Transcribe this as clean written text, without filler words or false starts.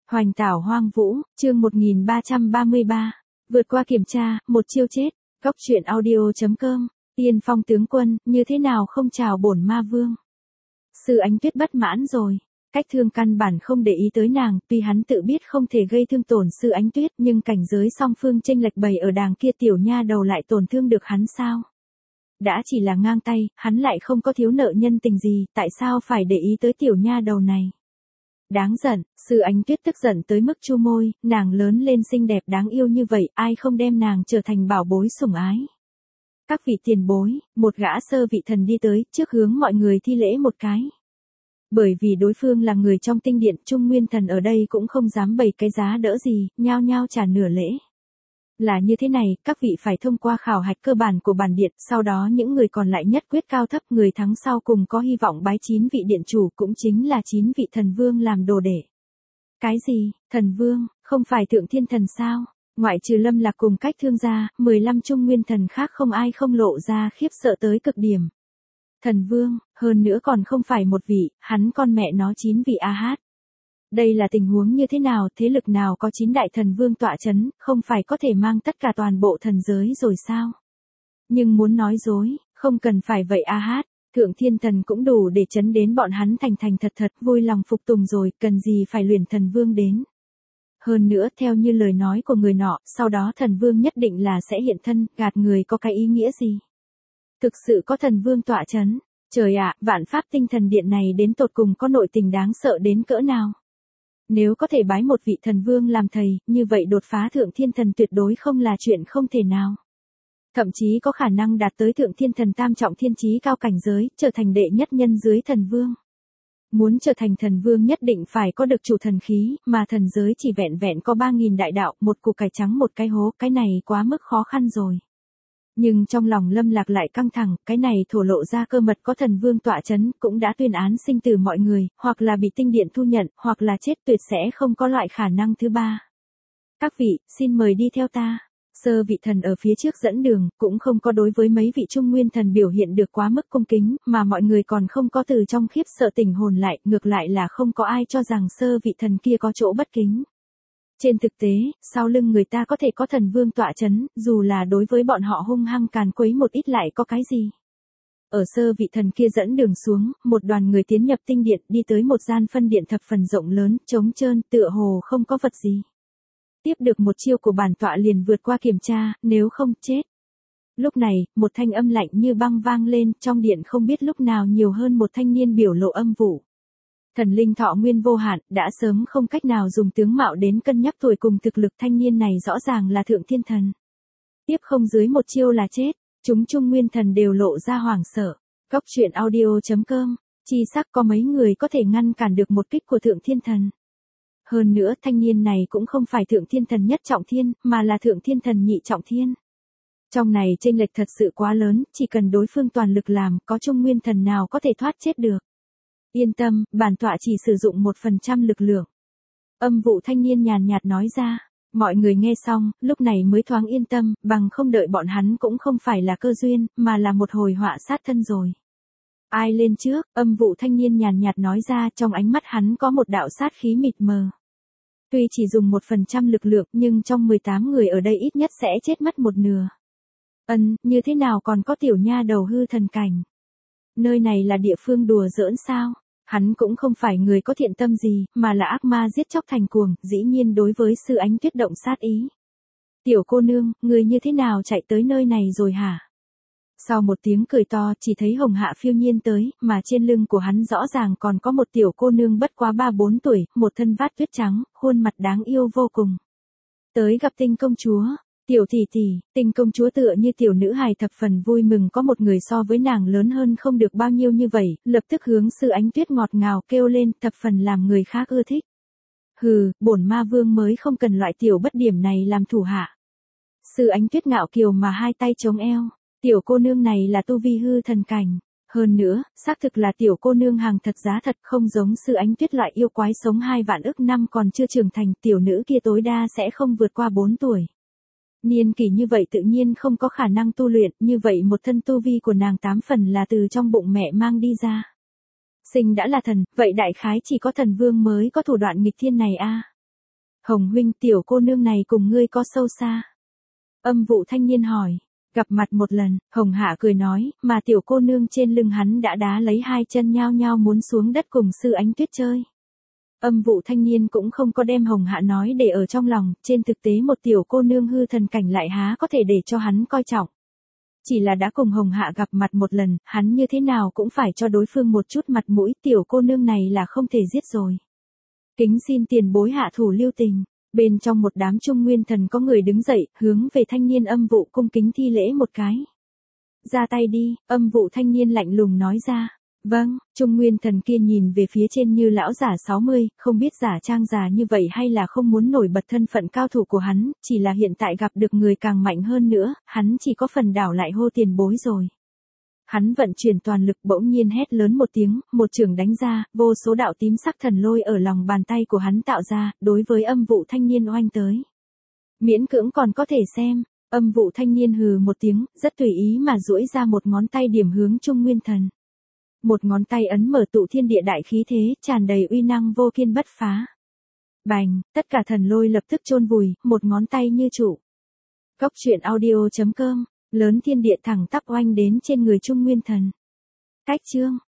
Hoành tảo hoang vũ, chương 1333. Vượt qua kiểm tra, một chiêu chết. Góc truyện audio.com. Tiên Phong tướng quân, như thế nào không chào bổn ma vương. Sư Ánh Tuyết bất mãn rồi. Cách Thương căn bản không để ý tới nàng, tuy hắn tự biết không thể gây thương tổn Sư Ánh Tuyết, nhưng cảnh giới song phương chênh lệch bày ở đàng kia, tiểu nha đầu lại tổn thương được hắn sao? Đã chỉ là ngang tay, hắn lại không có thiếu nợ nhân tình gì, tại sao phải để ý tới tiểu nha đầu này? Đáng giận, Sư Ánh Tuyết tức giận tới mức chu môi, nàng lớn lên xinh đẹp đáng yêu như vậy, ai không đem nàng trở thành bảo bối sủng ái. Các vị tiền bối, một gã sơ vị thần đi tới, trước hướng mọi người thi lễ một cái. Bởi vì đối phương là người trong tinh điện, Trung Nguyên Thần ở đây cũng không dám bày cái giá đỡ gì, nhao nhao trả nửa lễ. Là như thế này, các vị phải thông qua khảo hạch cơ bản của bản điện, sau đó những người còn lại nhất quyết cao thấp, người thắng sau cùng có hy vọng bái 9 vị điện chủ, cũng chính là 9 vị thần vương làm đồ đệ. Cái gì, thần vương, không phải Thượng Thiên Thần sao? Ngoại trừ Lâm Lạc cùng Cách Thương ra, 15 Trung Nguyên Thần khác không ai không lộ ra khiếp sợ tới cực điểm. Thần vương, hơn nữa còn không phải một vị, hắn con mẹ nó 9 vị a hát. Đây là tình huống như thế nào, thế lực nào có 9 đại thần vương tọa chấn, không phải có thể mang tất cả toàn bộ thần giới rồi sao? Nhưng muốn nói dối, không cần phải vậy a hát, Thượng Thiên Thần cũng đủ để chấn đến bọn hắn thành thật vui lòng phục tùng rồi, cần gì phải luyện thần vương đến. Hơn nữa, theo như lời nói của người nọ, sau đó thần vương nhất định là sẽ hiện thân, gạt người có cái ý nghĩa gì? Thực sự có thần vương tọa chấn, trời ạ, vạn pháp tinh thần điện này đến tột cùng có nội tình đáng sợ đến cỡ nào? Nếu có thể bái một vị thần vương làm thầy, như vậy đột phá Thượng Thiên Thần tuyệt đối không là chuyện không thể nào. Thậm chí có khả năng đạt tới Thượng Thiên Thần tam trọng thiên chí cao cảnh giới, trở thành đệ nhất nhân dưới thần vương. Muốn trở thành thần vương nhất định phải có được chủ thần khí, mà thần giới chỉ vẹn vẹn có 3.000 đại đạo, một củ cải trắng một cái hố, cái này quá mức khó khăn rồi. Nhưng trong lòng Lâm Lạc lại căng thẳng, cái này thổ lộ ra cơ mật có thần vương tọa chấn, cũng đã tuyên án sinh tử mọi người, hoặc là bị tinh điện thu nhận, hoặc là chết, tuyệt sẽ không có loại khả năng thứ ba. Các vị, xin mời đi theo ta. Sơ vị thần ở phía trước dẫn đường, cũng không có đối với mấy vị Trung Nguyên Thần biểu hiện được quá mức cung kính, mà mọi người còn không có từ trong khiếp sợ tỉnh hồn lại, ngược lại là không có ai cho rằng sơ vị thần kia có chỗ bất kính. Trên thực tế, sau lưng người ta có thể có thần vương tọa chấn, dù là đối với bọn họ hung hăng càn quấy một ít lại có cái gì. Ở sơ vị thần kia dẫn đường xuống, một đoàn người tiến nhập tinh điện, đi tới một gian phân điện thập phần rộng lớn, trống trơn, tựa hồ không có vật gì. Tiếp được một chiêu của bản tọa liền vượt qua kiểm tra, nếu không, chết. Lúc này, một thanh âm lạnh như băng vang lên, trong điện không biết lúc nào nhiều hơn một thanh niên biểu lộ âm vụ. Thần linh thọ nguyên vô hạn, đã sớm không cách nào dùng tướng mạo đến cân nhắc tuổi cùng thực lực, thanh niên này rõ ràng là Thượng Thiên Thần. Tiếp không dưới một chiêu là chết, chúng Trung Nguyên Thần đều lộ ra hoảng sợ. Góc truyện audio.com, chi sắc có mấy người có thể ngăn cản được một kích của Thượng Thiên Thần. Hơn nữa, thanh niên này cũng không phải Thượng Thiên Thần nhất trọng thiên, mà là Thượng Thiên Thần nhị trọng thiên. Trong này chênh lệch thật sự quá lớn, chỉ cần đối phương toàn lực làm, có Trung Nguyên Thần nào có thể thoát chết được. Yên tâm, bản tọa chỉ sử dụng 1% lực lượng. Âm vụ thanh niên nhàn nhạt nói ra. Mọi người nghe xong, lúc này mới thoáng yên tâm, bằng không đợi bọn hắn cũng không phải là cơ duyên, mà là một hồi họa sát thân rồi. Ai lên trước, âm vụ thanh niên nhàn nhạt nói ra, trong ánh mắt hắn có một đạo sát khí mịt mờ. Tuy chỉ dùng 1% lực lượng, nhưng trong 18 người ở đây ít nhất sẽ chết mất một nửa. Như thế nào còn có tiểu nha đầu hư thần cảnh? Nơi này là địa phương đùa giỡn sao? Hắn cũng không phải người có thiện tâm gì, mà là ác ma giết chóc thành cuồng, dĩ nhiên đối với Sư Ánh Tuyết động sát ý. Tiểu cô nương, người như thế nào chạy tới nơi này rồi hả? Sau một tiếng cười to, chỉ thấy Hồng Hạ phiêu nhiên tới, mà trên lưng của hắn rõ ràng còn có một tiểu cô nương bất quá 3-4 tuổi, một thân vát tuyết trắng, khuôn mặt đáng yêu vô cùng. Tới gặp Tinh công chúa. Tiểu tỷ tỷ, Tinh công chúa tựa như tiểu nữ hài thập phần vui mừng có một người so với nàng lớn hơn không được bao nhiêu như vậy, lập tức hướng Sư Ánh Tuyết ngọt ngào kêu lên, thập phần làm người khác ưa thích. Hừ, bổn ma vương mới không cần loại tiểu bất điểm này làm thủ hạ. Sư Ánh Tuyết ngạo kiều mà hai tay chống eo, tiểu cô nương này là tu vi hư thần cảnh. Hơn nữa, xác thực là tiểu cô nương hàng thật giá thật, không giống Sư Ánh Tuyết loại yêu quái sống 2 vạn ức năm còn chưa trưởng thành, tiểu nữ kia tối đa sẽ không vượt qua 4 tuổi. Niên kỷ như vậy tự nhiên không có khả năng tu luyện, như vậy một thân tu vi của nàng 8 phần là từ trong bụng mẹ mang đi ra. Sinh đã là thần, vậy đại khái chỉ có thần vương mới có thủ đoạn nghịch thiên này a. Hồng huynh, tiểu cô nương này cùng ngươi có sâu xa? Âm vụ thanh niên hỏi. Gặp mặt một lần, Hồng Hạ cười nói, mà tiểu cô nương trên lưng hắn đã đá lấy hai chân nhao nhao muốn xuống đất cùng Sư Ánh Tuyết chơi. Âm vụ thanh niên cũng không có đem Hồng Hạ nói để ở trong lòng, trên thực tế một tiểu cô nương hư thần cảnh lại há có thể để cho hắn coi trọng. Chỉ là đã cùng Hồng Hạ gặp mặt một lần, hắn như thế nào cũng phải cho đối phương một chút mặt mũi, tiểu cô nương này là không thể giết rồi. Kính xin tiền bối hạ thủ lưu tình. Bên trong một đám Trung Nguyên Thần có người đứng dậy, hướng về thanh niên Âm vụ cung kính thi lễ một cái. Ra tay đi, Âm vụ thanh niên lạnh lùng nói ra. Vâng, Trung Nguyên Thần kia nhìn về phía trên như lão giả 60, không biết giả trang già như vậy hay là không muốn nổi bật thân phận cao thủ của hắn, chỉ là hiện tại gặp được người càng mạnh hơn nữa, hắn chỉ có phần đảo lại hô tiền bối rồi. Hắn vận chuyển toàn lực bỗng nhiên hét lớn một tiếng, một chưởng đánh ra, vô số đạo tím sắc thần lôi ở lòng bàn tay của hắn tạo ra, đối với Âm vụ thanh niên oanh tới. Miễn cưỡng còn có thể xem, Âm vụ thanh niên hừ một tiếng, rất tùy ý mà duỗi ra một ngón tay điểm hướng Trung Nguyên Thần. Một ngón tay ấn mở tụ thiên địa đại khí thế, tràn đầy uy năng vô kiên bất phá. Bành, tất cả thần lôi lập tức chôn vùi, một ngón tay như trụ. Cốc truyện audio.com, lớn thiên địa thẳng tắp oanh đến trên người Trung Nguyên Thần. Cách chương